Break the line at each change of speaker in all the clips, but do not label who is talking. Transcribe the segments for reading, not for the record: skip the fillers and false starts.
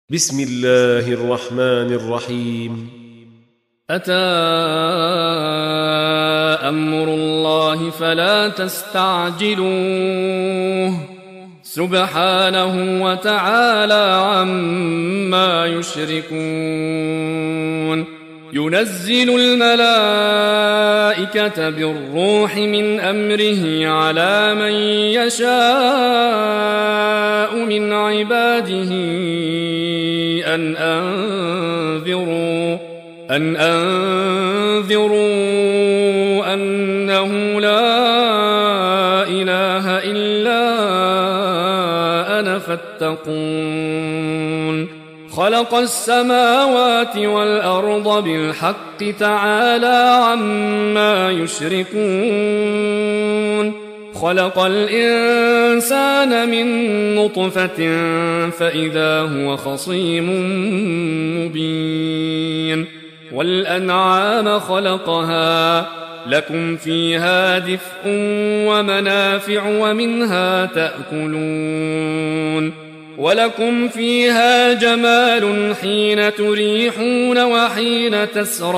بسم الله الرحمن الرحيم.
أتى أمر الله فلا تستعجلوه سبحانه وتعالى عما يشركون. ينزل الملائكة بالروح من أمره على من يشاء من عباده أن أنذروا أنه لا إله إلا أنا فاتقون. خلق السماوات والأرض بالحق تعالى عما يشركون. خلق الإنسان من نطفة فإذا هو خصيم مبين. والأنعام خلقها لكم فيها دفء ومنافع ومنها تأكلون. ولكم فيها جمال حين تريحون وحين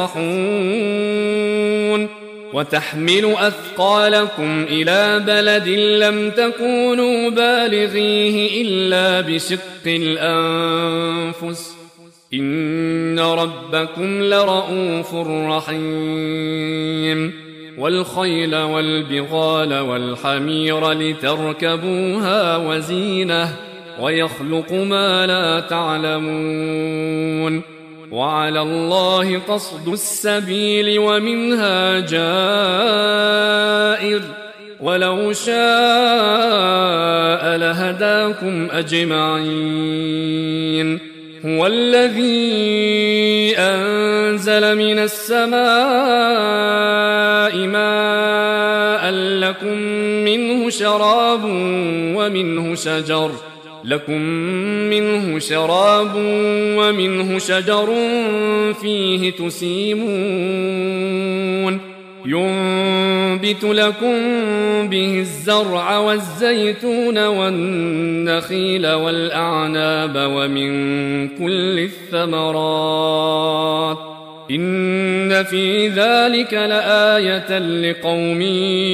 تسرحون. وتحمل أثقالكم إلى بلد لم تكونوا بالغيه إلا بشق الأنفس إن ربكم لرؤوف رحيم. والخيل والبغال والحمير لتركبوها وزينة ويخلق ما لا تعلمون. وعلى الله قصد السبيل ومنها جائر ولو شاء لهداكم أجمعين. هو الذي أنزل من السماء ماء لكم منه شراب ومنه شجر فيه تسيمون. ينبت لكم به الزرع والزيتون والنخيل والأعناب ومن كل الثمرات إن في ذلك لآية لقوم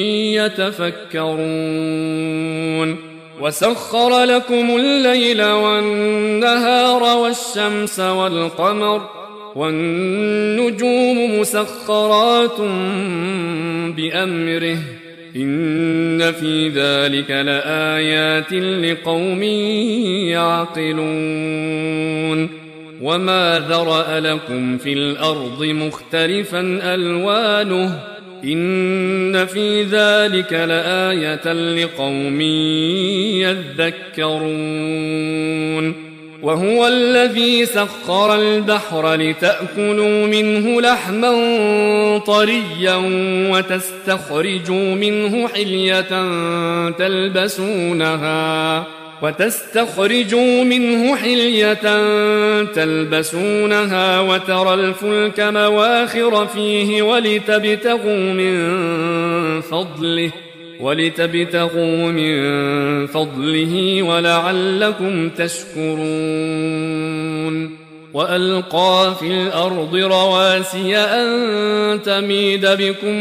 يتفكرون. وسخر لكم الليل والنهار والشمس والقمر والنجوم مسخرات بأمره إن في ذلك لآيات لقوم يعقلون. وما ذرأ لكم في الأرض مختلفا ألوانه إن في ذلك لآية لقوم يذكرون. وهو الذي سخر البحر لتأكلوا منه لحما طريا وتستخرجوا منه حلية تلبسونها وترى الفلك مواخر فيه ولتبتغوا من فضله ولعلكم تشكرون. وألقى في الأرض رواسي أن تميد بكم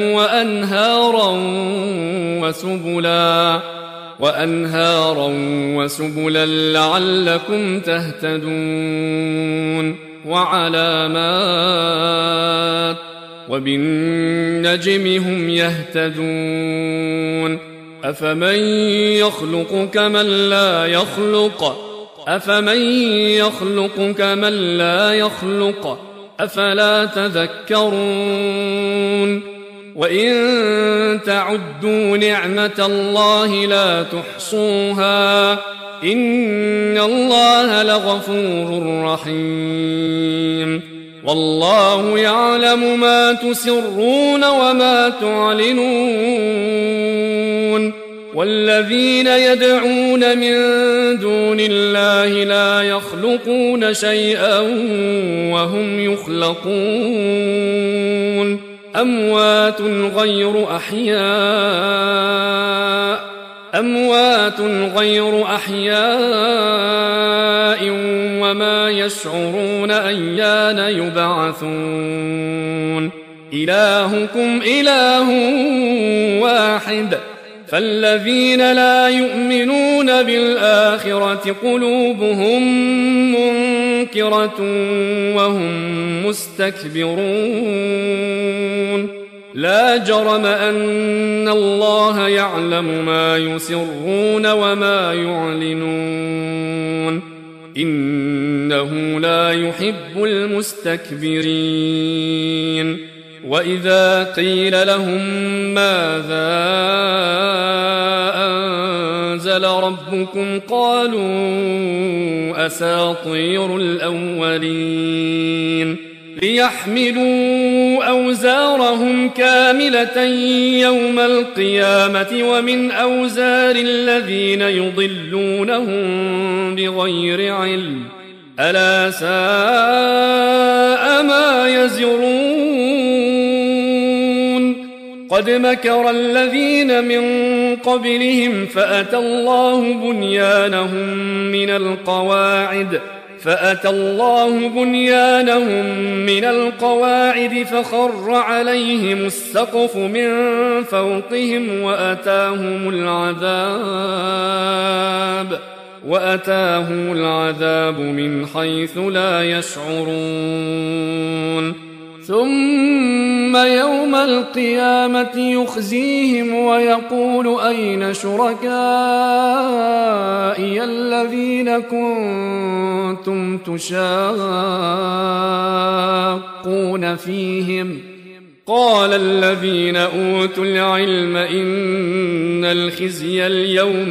وأنهارا وسبلا لعلكم تهتدون. وعلامات وبالنجم هم يهتدون. أفمن يخلق كمن لا يخلق أفلا تذكرون. وإن تعدوا نعمة الله لا تحصوها إن الله لغفور رحيم. والله يعلم ما تسرون وما تعلنون. والذين يدعون من دون الله لا يخلقون شيئا وهم يخلقون. أموات غير أحياء وما يشعرون أيان يبعثون إلهكم إله واحد فالذين لا يؤمنون بالآخرة قلوبهم منكرة وهم مستكبرون لا جرم أن الله يعلم ما يسرون وما يعلنون إنه لا يحب المستكبرين وإذا قيل لهم ماذا أنزل ربكم قالوا أساطير الأولين ليحملوا أوزارهم كاملة يوم القيامة ومن أوزار الذين يضلونهم بغير علم ألا ساء ما يزرون قد مكر الذين من قبلهم فأتى الله بنيانهم من القواعد فخر عليهم السقف من فوقهم وأتاهم العذاب من حيث لا يشعرون ثم يوم القيامة يخزيهم ويقول أين شركائي الذين كنتم تشاقون فيهم قال الذين أوتوا العلم إن الخزي اليوم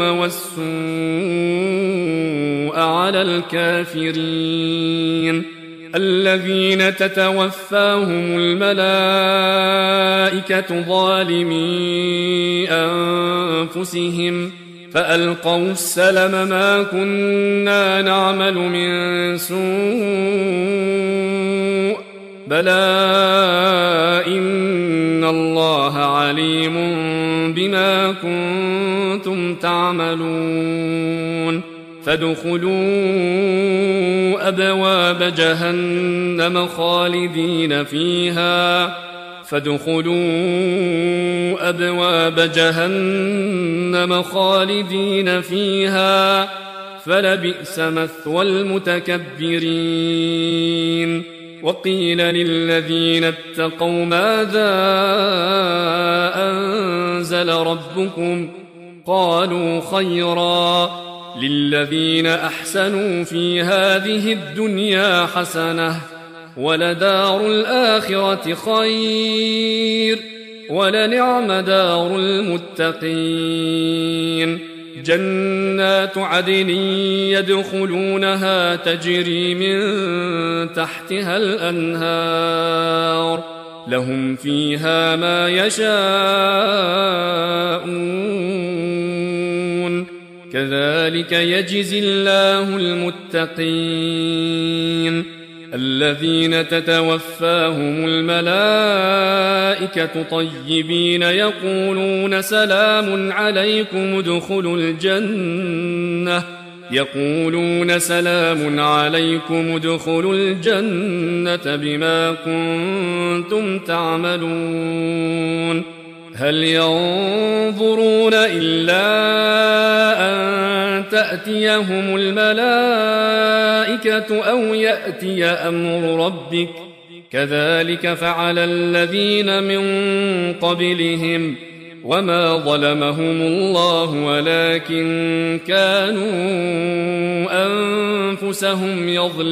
والسوء على الكافرين الذين تتوفاهم الملائكة ظالمي أنفسهم فألقوا السلم ما كنا نعمل من سوء بلى إن الله عليم بما كنتم تعملون فادخلوا أبواب جهنم خالدين فيها فلبئس مثوى المتكبرين وقيل للذين اتقوا ماذا أنزل ربكم قالوا خيرا للذين أحسنوا في هذه الدنيا حسنة ولدار الآخرة خير ولنعم دار المتقين جنات عدن يدخلونها تجري من تحتها الأنهار لهم فيها ما يشاءون كذلك يجزي الله المتقين الذين تتوفاهم الملائكة طيبين يقولون سلام عليكم ادخلوا الجنة بما كنتم تعملون هل ينظرون إلا أن تأتيهم الملائكة أو يأتي أمر ربك كذلك فعل الذين من قبلهم وما ظلمهم الله ولكن كانوا أنفسهم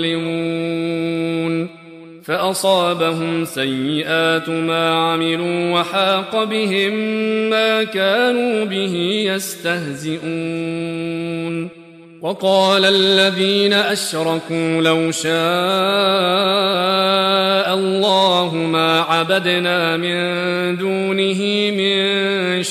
يظلمون فأصابهم سيئات ما عملوا وحاق بهم ما كانوا به يستهزئون وقال الذين أشركوا لو شاء الله ما عبدنا من دونه من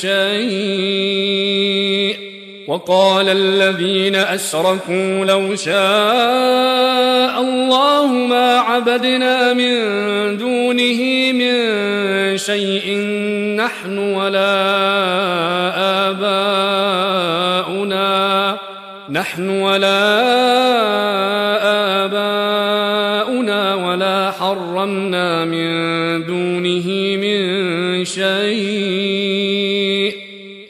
شيء وقال الذين أشركوا لو شاء الله ما عبدنا من دونه من شيء نحن ولا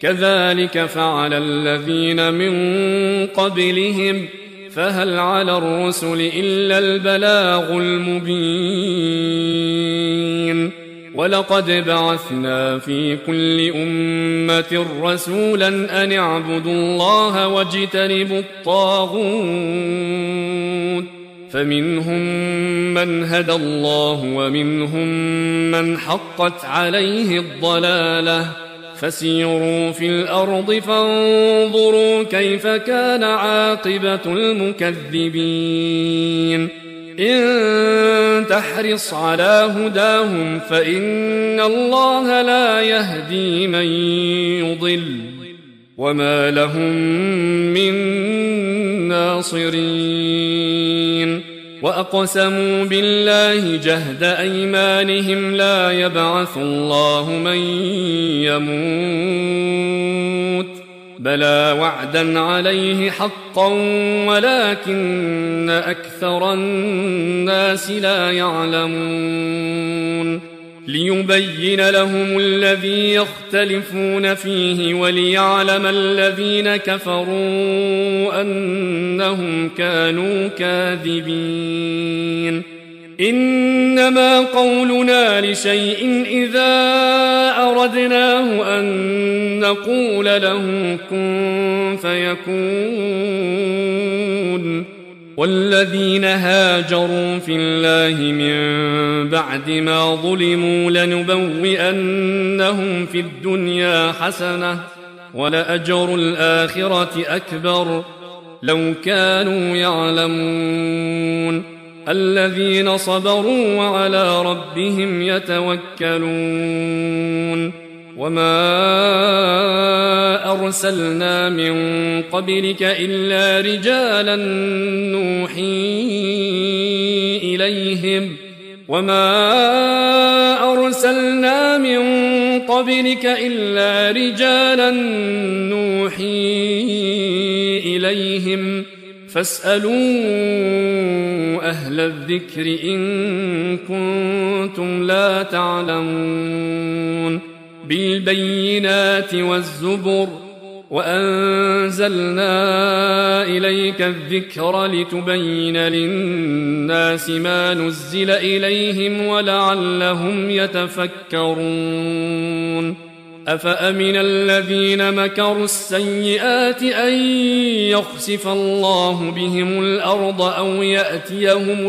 كذلك فعل الذين من قبلهم فهل على الرسل إلا البلاغ المبين ولقد بعثنا في كل أمة رسولا أن اعبدوا الله واجتنبوا الطاغوت فمنهم من هدى الله ومنهم من حقت عليه الضلالة فسيروا في الأرض فانظروا كيف كان عاقبة المكذبين إن تحرص على هداهم فإن الله لا يهدي من يضل وما لهم من ناصرين وأقسموا بالله جهد أيمانهم لا يبعث الله من يموت بلى وعدا عليه حقا ولكن أكثر الناس لا يعلمون ليبين لهم الذي يختلفون فيه وليعلم الذين كفروا أنهم كانوا كاذبين إنما قولنا لشيء إذا أردناه أن نقول له كن فيكون والذين هاجروا في الله من بعد ما ظلموا لنبوئنهم في الدنيا حسنة ولأجر الآخرة أكبر لو كانوا يعلمون الذين صبروا وعلى ربهم يتوكلون وما أرسلنا من قبلك إلا رجالا نوحي إليهم فاسألوا أهل الذكر إن كنتم لا تعلمون بالبينات والزبر وأنزلنا إليك الذكر لتبين للناس ما نزل إليهم ولعلهم يتفكرون أفأمن الذين مكروا السيئات أن يخسف الله بهم الأرض أو يأتيهم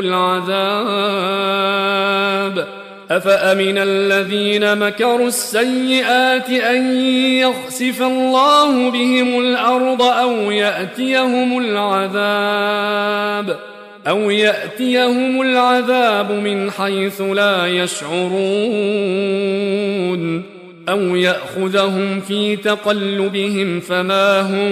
العذاب أفأمن الذين مكروا السيئات أن يخسف الله بهم الأرض أو يأتيهم العذاب من حيث لا يشعرون أو يأخذهم في تقلبهم فما هم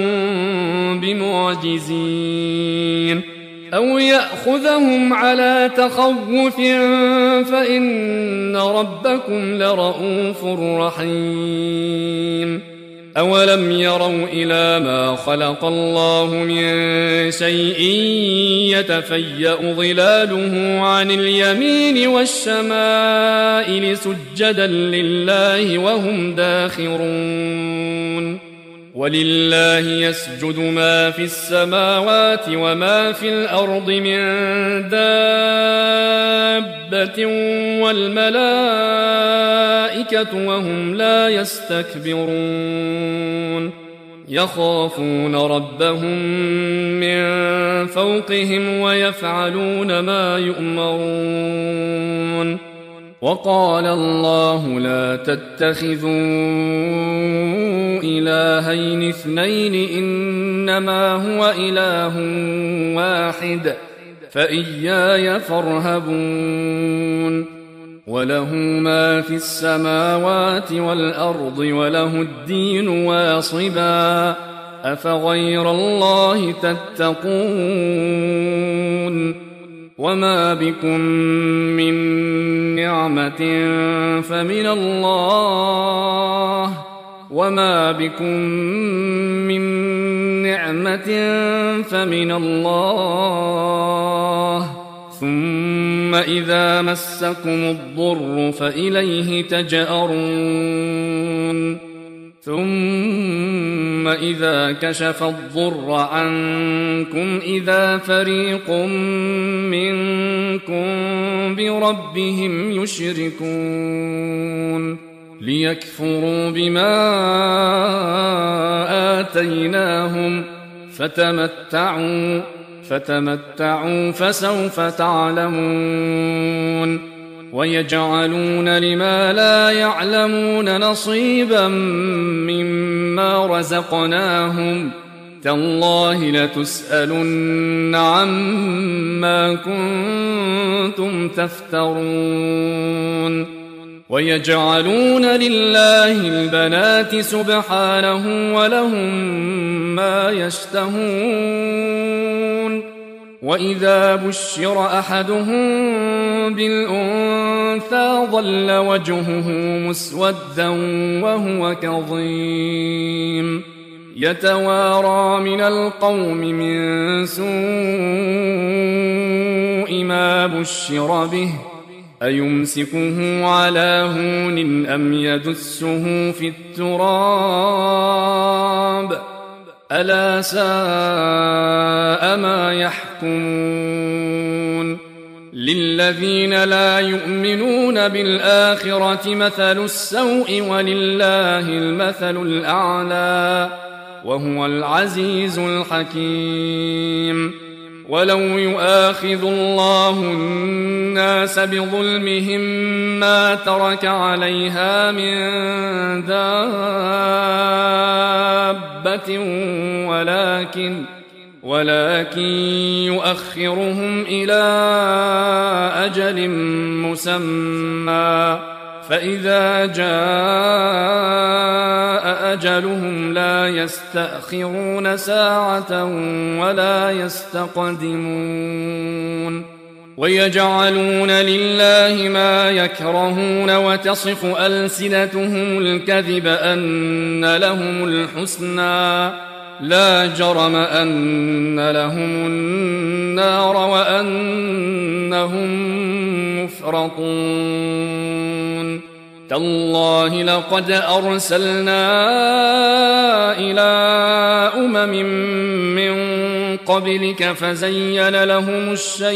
بمعجزين أو يأخذهم على تخوف فإن ربكم لرؤوف رحيم أولم يروا إلى ما خلق الله من شيء يتفيأ ظلاله عن اليمين والشمائل سجدا لله وهم داخرون ولله يسجد ما في السماوات وما في الأرض من دابة والملائكة وهم لا يستكبرون يخافون ربهم من فوقهم ويفعلون ما يؤمرون وقال الله لا تتخذوا إلهين اثنين إنما هو إله واحد فإياي فارهبون وله ما في السماوات والأرض وله الدين واصبا أفغير الله تتقون وما بكم من نعمة فمن الله ثم إذا مسكم الضر فإليه تجأرون ثم إذا كشف الضر عنكم إذا فريق منكم بربهم يشركون ليكفروا بما آتيناهم فتمتعوا فسوف تعلمون ويجعلون لما لا يعلمون نصيبا مما رزقناهم تالله لتسألن عما كنتم تفترون ويجعلون لله البنات سبحانه ولهم ما يشتهون وإذا بشر أحدهم بالأنثى ظل وجهه مسودا وهو كظيم يتوارى من القوم من سوء ما بشر به أيمسكه على هون أم يدسه في التراب ألا ساء ما يحكمون للذين لا يؤمنون بالآخرة مثل السوء ولله المثل الأعلى وهو العزيز الحكيم ولو يؤاخذ الله الناس بظلمهم ما ترك عليها من دابة ولكن يؤخرهم إلى أجل مسمى فإذا جاء أجلهم لا يستأخرون ساعة ولا يستقدمون ويجعلون لله ما يكرهون وتصف ألسنتهم الكذب أن لهم الحسنى لا جرم أن لهم النار وأنهم مفرطون تالله لقد أرسلنا إلى من قبلك فزين لهم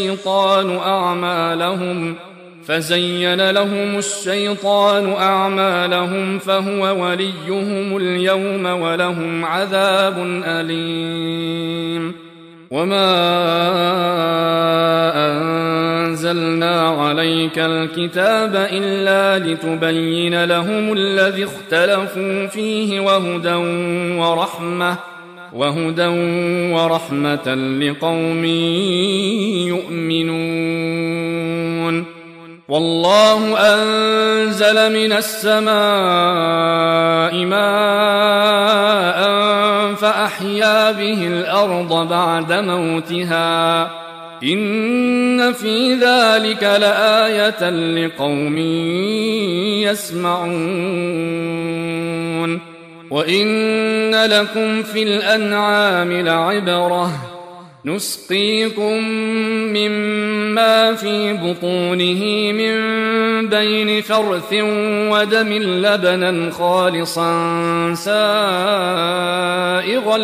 الشيطان أعمالهم فهو وليهم اليوم ولهم عذاب أليم وما أنزلنا عليك الكتاب إلا لتبين لهم الذي اختلفوا فيه وهدى ورحمة لقوم يؤمنون والله أنزل من السماء ماء فأحيا به الأرض بعد موتها إن في ذلك لآية لقوم يسمعون وإن لكم في الأنعام لعبرة نسقيكم مما في بطونه من بين فرث ودم لبنا خالصا سائغا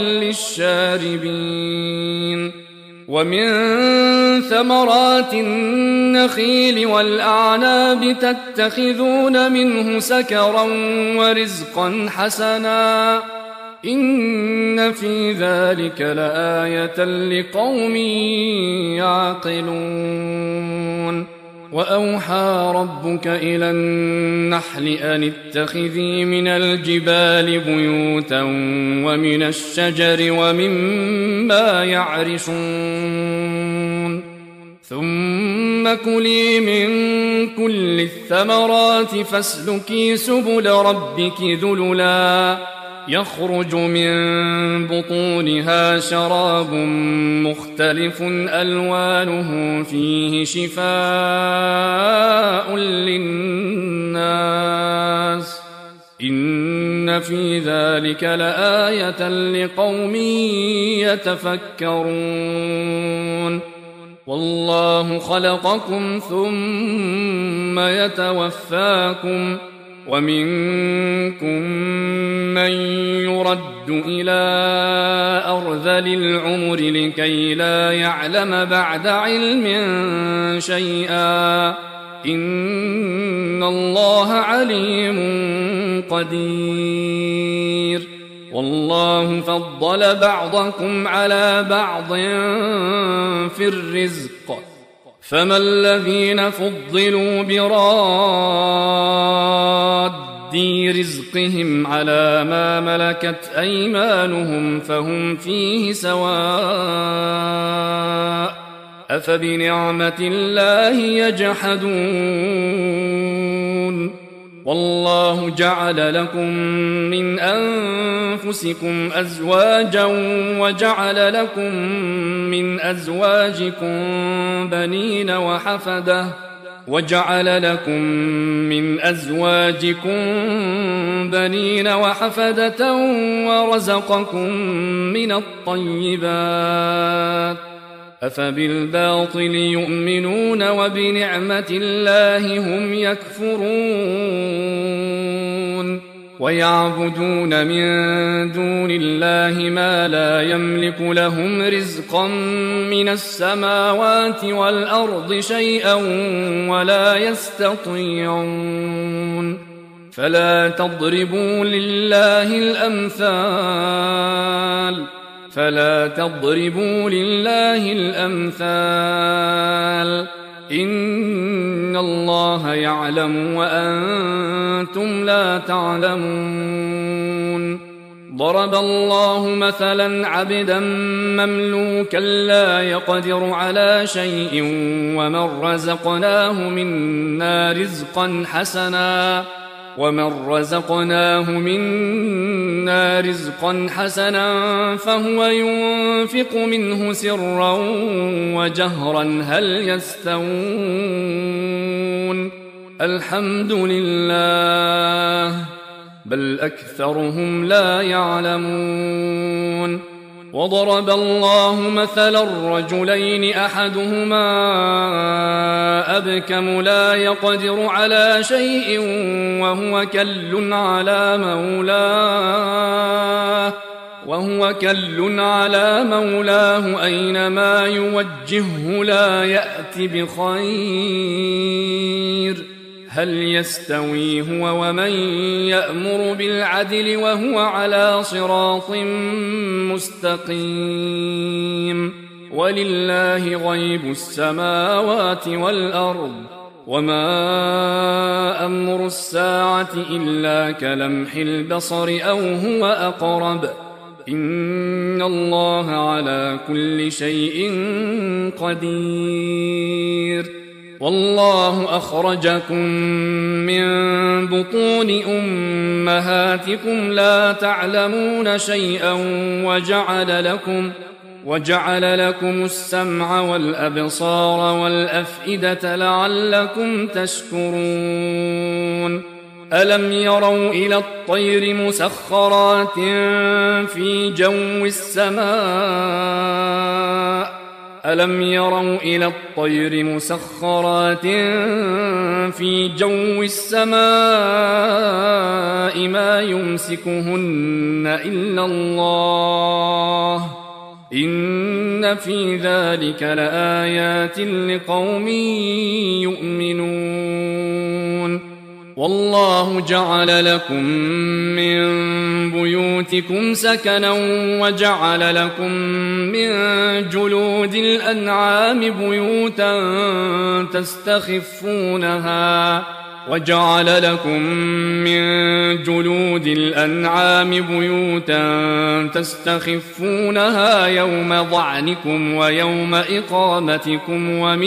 للشاربين ومن ثمرات النخيل والأعناب تتخذون منه سكرا ورزقا حسنا إن في ذلك لآية لقوم يعقلون وأوحى ربك إلى النحل أن اتخذي من الجبال بيوتا ومن الشجر ومما يعرشون ثم كلي من كل الثمرات فاسلكي سبل ربك ذللا يخرج من بطونها شراب مختلف ألوانه فيه شفاء للناس إن في ذلك لآية لقوم يتفكرون والله خلقكم ثم يتوفاكم ومنكم من يرد إلى أرذل العمر لكي لا يعلم بعد علم شيئا إن الله عليم قدير والله فضل بعضكم على بعض في الرزق فما الذين فضلوا براد رزقهم على ما ملكت أيمانهم فهم فيه سواء أفبنعمة الله يجحدون والله جعل لكم من أنفسكم أزواجا وجعل لكم من أزواجكم بنين وحفدة ورزقكم من الطيبات أفبالباطل يؤمنون وبنعمة الله هم يكفرون ويعبدون من دون الله ما لا يملك لهم رزقا من السماوات والأرض شيئا ولا يستطيعون فلا تضربوا لله الأمثال إن الله يعلم وأنتم لا تعلمون ضرب الله مثلا عبدا مملوكا لا يقدر على شيء ومن رزقناه منا رزقا حسنا فهو ينفق منه سرا وجهرا هل يستوون الحمد لله بل أكثرهم لا يعلمون وضرب الله مثلا رجلين أحدهما أبكم لا يقدر على شيء وهو كل على مولاه أينما يوجهه لا يأت بخير هل يستوي هو ومن يأمر بالعدل وهو على صراط مستقيم ولله غيب السماوات والأرض وما أمر الساعة إلا كلمح البصر أو هو أقرب إن الله على كل شيء قدير والله أخرجكم من بطون أمهاتكم لا تعلمون شيئا وجعل لكم السمع والأبصار والأفئدة لعلكم تشكرون ألم يروا إلى الطير مسخرات في جو السماء ما يمسكهن إلا الله إن في ذلك لآيات لقوم يؤمنون والله جعل لكم من بيوتكم سكنا وجعل لكم من جلود الأنعام بيوتا تستخفونها يوم ظعنكم ويوم إقامتكم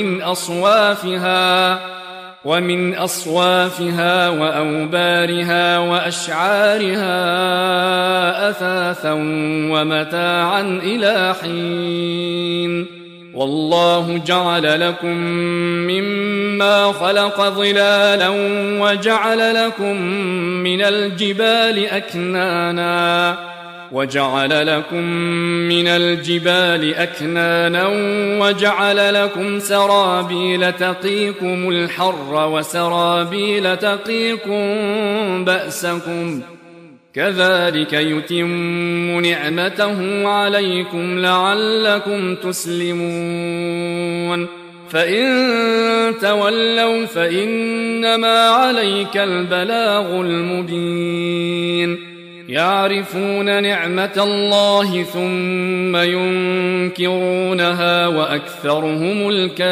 ومن أصوافها وأوبارها وأشعارها أثاثا ومتاعا إلى حين والله جعل لكم مما خلق ظلالا وجعل لكم من الجبال أكنانا وجعل لكم من الجبال أكنانا وجعل لكم سرابيل تقيكم الحر وسرابيل تقيكم بأسكم كذلك يتم نعمته عليكم لعلكم تسلمون فإن تولوا فإنما عليك البلاغ المبين يعرفون نعمة الله ثم ينكرونها وأكثرهم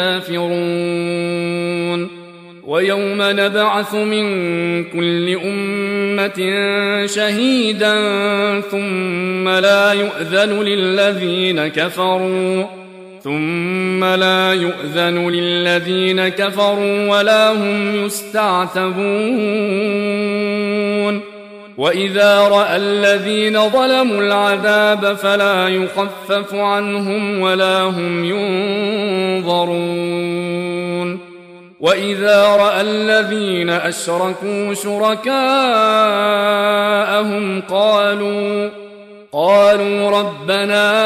الكافرون ويوم نبعث من كل أمة شهيدا ثم لا يؤذن للذين كفروا ولا هم يستعتبون وإذا رأى الذين ظلموا العذاب فلا يخفف عنهم ولا هم ينظرون وإذا رأى الذين أشركوا شركاءهم قالوا ربنا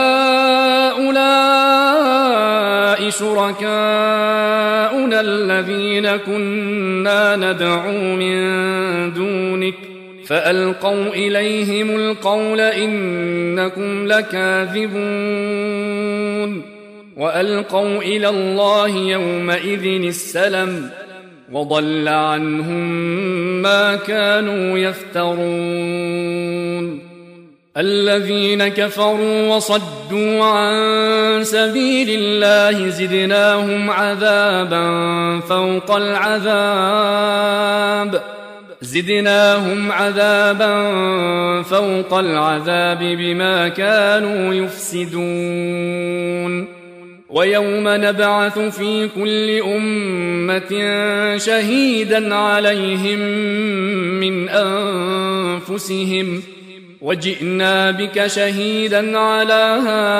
هؤلاء شركاؤنا الذين كنا ندعو من دونك فألقوا إليهم القول إنكم لكاذبون وألقوا إلى الله يومئذ السلم وضل عنهم ما كانوا يفترون الذين كفروا وصدوا عن سبيل الله زدناهم عذابا فوق العذاب بما كانوا يفسدون ويوم نبعث في كل أمة شهيدا عليهم من أنفسهم وجئنا بك شهيدا على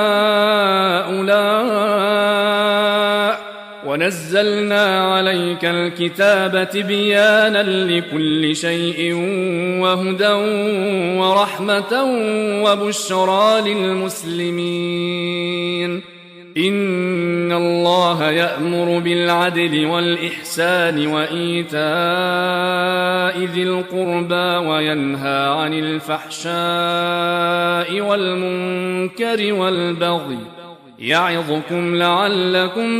هؤلاء ونزلنا عليك الكتاب تبيانا لكل شيء وهدى ورحمة وبشرى للمسلمين إن الله يأمر بالعدل والإحسان وإيتاء ذي القربى وينهى عن الفحشاء والمنكر والبغي يعظكم لعلكم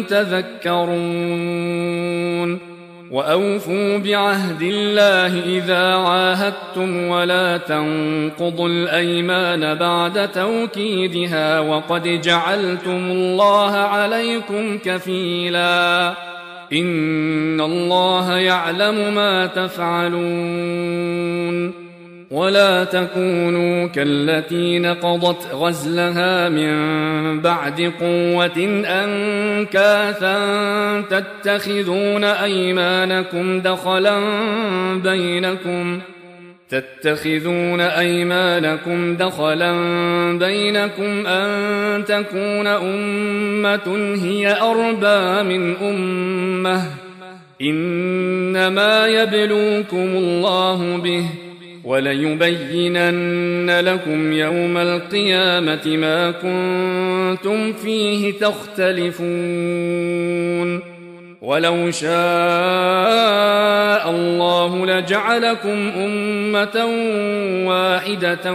تذكرون وأوفوا بعهد الله إذا عاهدتم ولا تنقضوا الأيمان بعد توكيدها وقد جعلتم الله عليكم كفيلا إن الله يعلم ما تفعلون ولا تكونوا كالتي نقضت غزلها من بعد قوة أنكاثا تتخذون أيمانكم دخلا بينكم أن تكون أمة هي أربى من أمة إنما يبلوكم الله به وليبينن لكم يوم القيامة ما كنتم فيه تختلفون ولو شاء الله لجعلكم أمة واحدة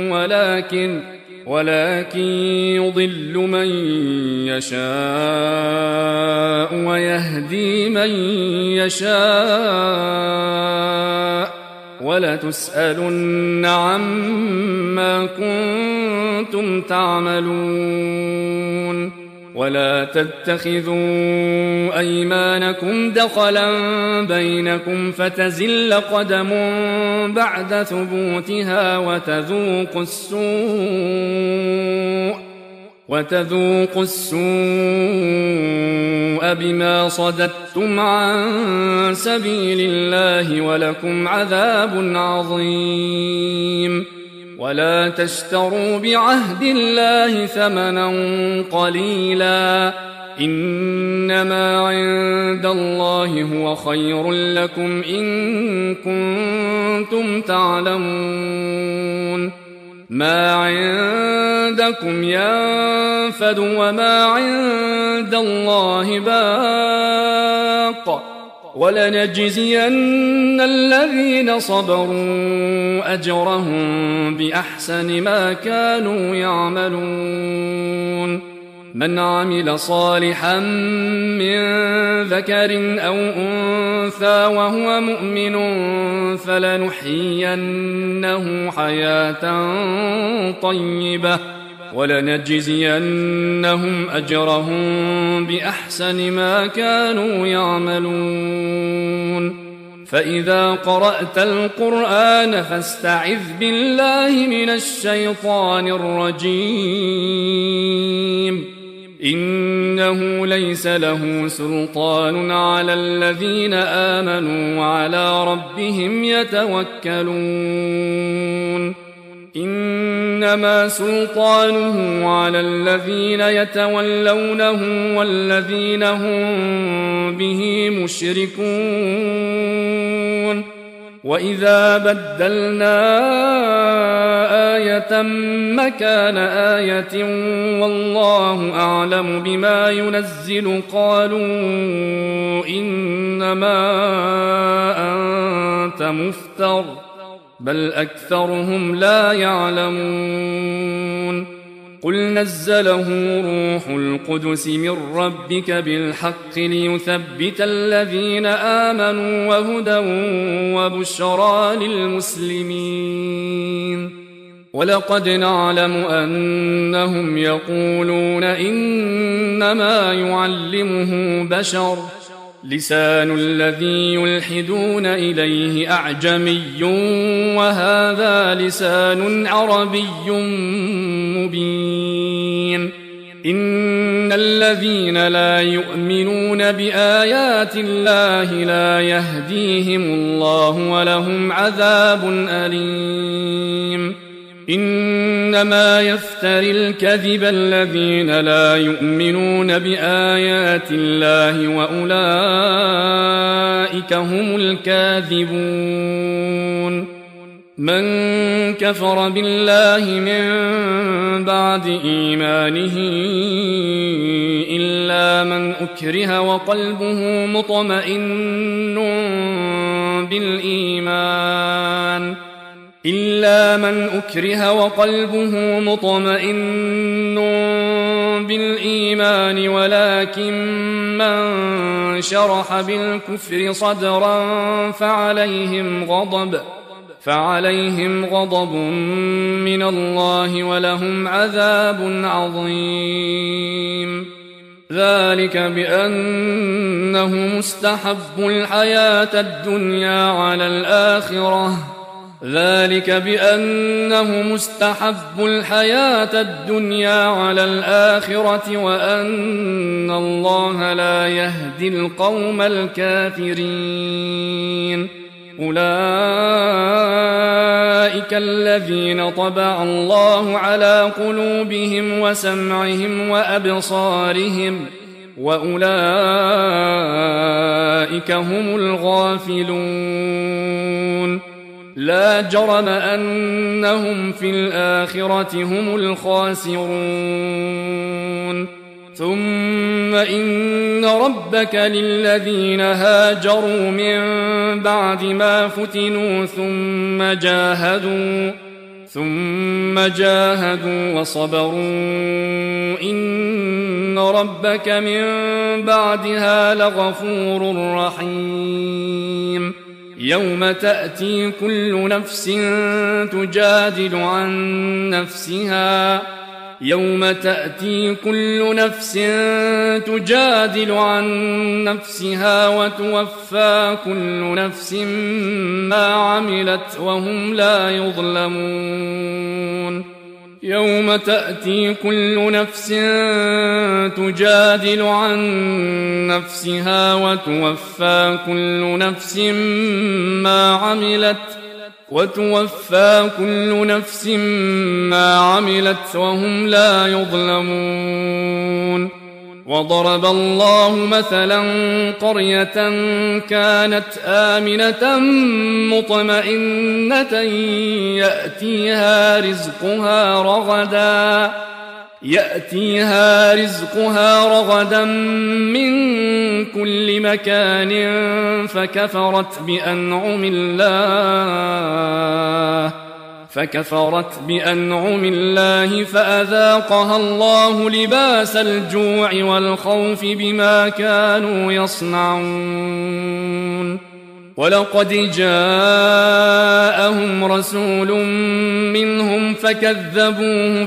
ولكن يضل من يشاء ويهدي من يشاء ولتسألن عما كنتم تعملون ولا تتخذوا أيمانكم دخلا بينكم فتزل قدم بعد ثبوتها وتذوقوا السوء بما صددتم عن سبيل الله ولكم عذاب عظيم ولا تشتروا بعهد الله ثمنا قليلا إنما عند الله هو خير لكم إن كنتم تعلمون ما عندكم ينفد وما عند الله باق ولنجزين الذين صبروا أجرهم بأحسن ما كانوا يعملون من عمل صالحا من ذكر أو أنثى وهو مؤمن فلنحيينه حياة طيبة ولنجزينهم أجرهم بأحسن ما كانوا يعملون فإذا قرأت القرآن فاستعذ بالله من الشيطان الرجيم إنه ليس له سلطان على الذين آمنوا وعلى ربهم يتوكلون إنما سلطانه على الذين يتولونه والذين هم به مشركون وإذا بدلنا آية مكان آية والله أعلم بما ينزل قالوا إنما أنت مفتر بل أكثرهم لا يعلمون قل نزله روح القدس من ربك بالحق ليثبت الذين آمنوا وهدى وبشرى للمسلمين ولقد نعلم أنهم يقولون إنما يعلمه بشر لسان الذي يلحدون إليه أعجمي وهذا لسان عربي مبين إن الذين لا يؤمنون بآيات الله لا يهديهم الله ولهم عذاب أليم إنما يفتري الكذب الذين لا يؤمنون بآيات الله وأولئك هم الكاذبون من كفر بالله من بعد إيمانه إلا من أكره وقلبه مطمئن بالإيمان ولكن من شرح بالكفر صدرا فعليهم غضب من الله ولهم عذاب عظيم ذلك بأنه مستحب الحياة الدنيا على الآخرة وأن الله لا يهدي القوم الكافرين أولئك الذين طبع الله على قلوبهم وسمعهم وأبصارهم وأولئك هم الغافلون لا جرم أنهم في الآخرة هم الخاسرون ثم إن ربك للذين هاجروا من بعد ما فتنوا ثم جاهدوا وصبروا إن ربك من بعدها لغفور رحيم يوم تأتي كل نفس تجادل عن نفسها وتوفى كل نفس ما عملت وهم لا يظلمون يوم تأتي كل نفس تجادل عن نفسها وتوفى كل نفس ما عملت وهم لا يظلمون وضرب الله مثلا قرية كانت آمنة مطمئنة يأتيها رزقها رغدا من كل مكان فكفرت بأنعم الله فأذاقها الله لباس الجوع والخوف بما كانوا يصنعون. ولقد جاءهم رسول منهم فكذبوه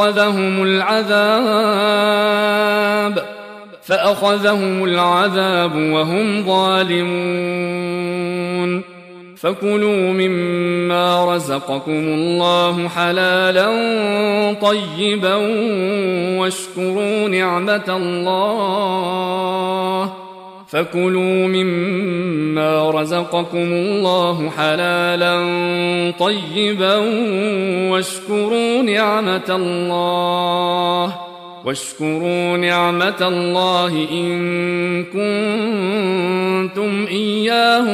فأخذهم العذاب وهم ظالمون. فكلوا مما رزقكم الله حلالا طيبا واشكروا نعمة الله إن كنتم إياه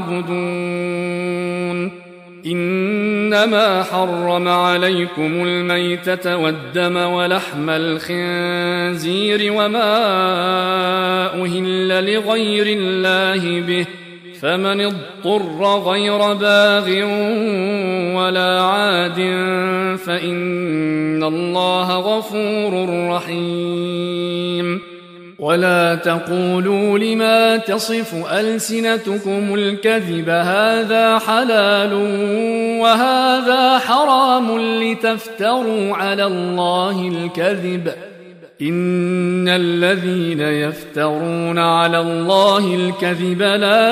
تعبدون. إنما حرم عليكم الميتة والدم ولحم الخنزير وما أهل لغير الله به، فمن اضطر غير باغ ولا عاد فإن الله غفور رحيم. ولا تقولوا لما تصف ألسنتكم الكذب هذا حلال وهذا حرام لتفتروا على الله الكذب، إن الذين يفترون على الله الكذب لا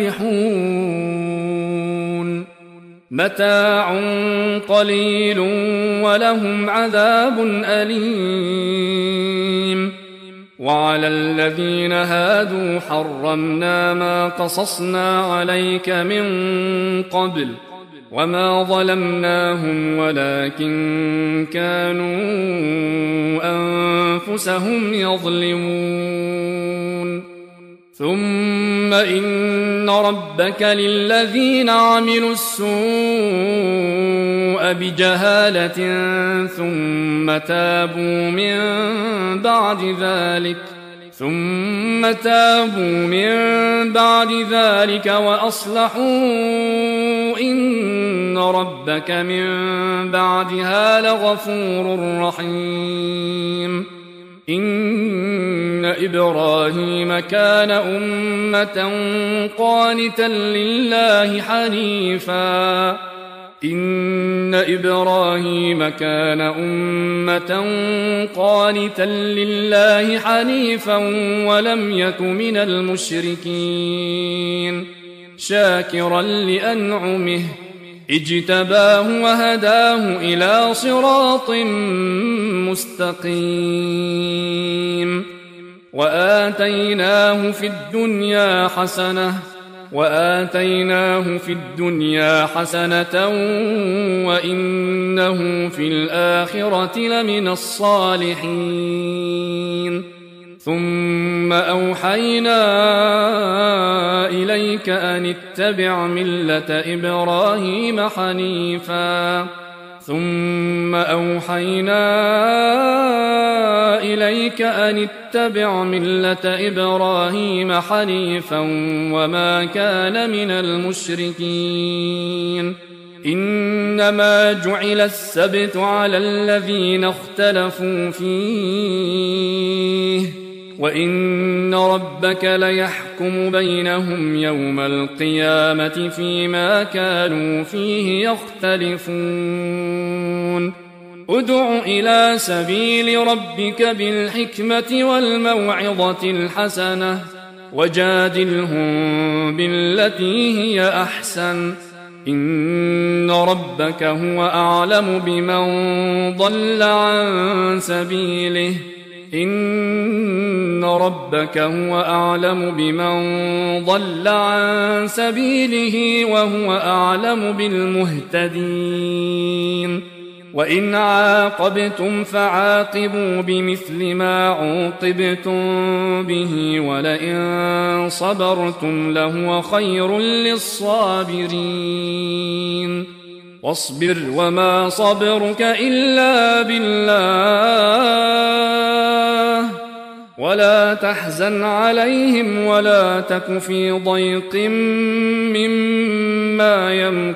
يفلحون. متاع قليل ولهم عذاب أليم. وعلى الذين هادوا حرمنا ما قصصنا عليك من قبل وما ظلمناهم ولكن كانوا أنفسهم يظلمون. ثم إن ربك للذين عملوا السوء بجهالة ثم تابوا من بعد ذلك وأصلحوا إن ربك من بعدها لغفور رحيم. إن إبراهيم كان أمة قانتا لله حنيفا ولم يك من المشركين. شاكرا لأنعمه اجتباه وهداه إلى صراط مستقيم. وآتيناه في الدنيا حسنة وإنه في الآخرة لمن الصالحين. ثم أوحينا إليك أن اتبع ملة إبراهيم حنيفا وما كان من المشركين. إنما جعل السبت على الذين اختلفوا فيه وإن ربك ليحكم بينهم يوم القيامة فيما كانوا فيه يختلفون. ادع إلى سبيل ربك بالحكمة والموعظة الحسنة وجادلهم بالتي هي أحسن. إن ربك هو أعلم بمن ضل عن سبيله وهو أعلم بالمهتدين. وإن عاقبتم فعاقبوا بمثل ما عوقبتم به ولئن صبرتم لهو خير للصابرين واصبر وما صبرك إلا بالله ولا تحزن عليهم ولا تك في ضيق مما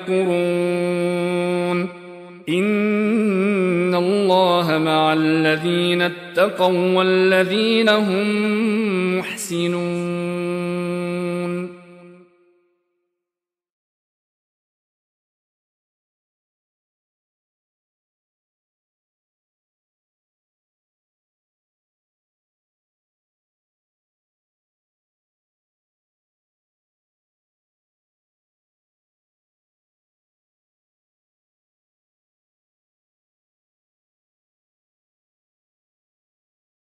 يمكرون إن الله مع الذين اتقوا والذين هم محسنون